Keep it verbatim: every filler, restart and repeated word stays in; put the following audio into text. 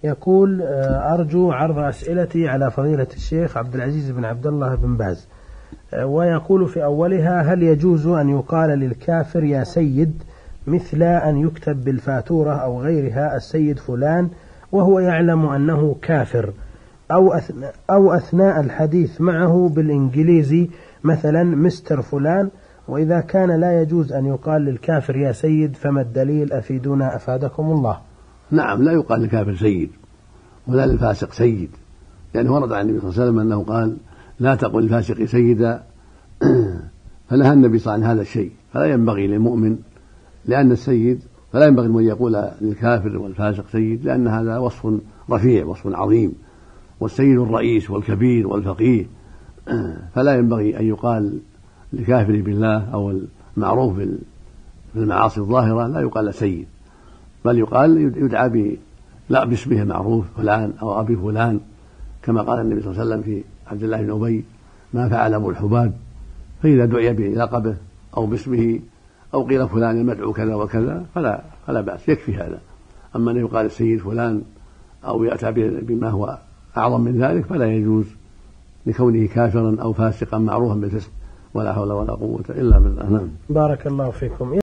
يقول أرجو عرض أسئلتي على فضيلة الشيخ عبد العزيز بن عبد الله بن باز. ويقول في أولها: هل يجوز أن يقال للكافر يا سيد مثل أن يكتب بالفاتورة أو غيرها السيد فلان وهو يعلم أنه كافر، أو أثناء, أو أثناء الحديث معه بالإنجليزي مثلا مستر فلان؟ وإذا كان لا يجوز أن يقال للكافر يا سيد فما الدليل؟ أفيدونا أفادكم الله. نعم، لا يقال للكافر سيد ولا للفاسق سيد، لأنه ورد عن النبي صلى الله عليه وسلم أنه قال: لا تقل للفاسق سيدا، فنهى النبي صلى الله عليه وسلم هذا الشيء. فلا ينبغي للمؤمن لأن السيد فلا ينبغي أن يقول للكافر والفاسق سيد، لأن هذا وصف رفيع، وصف عظيم، والسيد الرئيس والكبير والفقيه، فلا ينبغي أن يقال لكافر بالله أو المعروف في المعاصي الظاهرة لا يقال سيد، بل يقال يدعى لا باسمه المعروف فلان أو أبي فلان، كما قال النبي صلى الله عليه وسلم في عبد الله بن أبي: ما فعل أبو الحباب؟ فإذا دعي بلقبه أو باسمه أو قيل فلان المدعو كذا وكذا فلا فلا بأس، يكفي هذا. أما أن يقال السيد فلان أو يأتى بما هو أعظم من ذلك فلا يجوز، لكونه كافرا أو فاسقا معروفا بالفسق، ولا حول ولا قوة إلا بالله. نعم. بارك الله فيكم.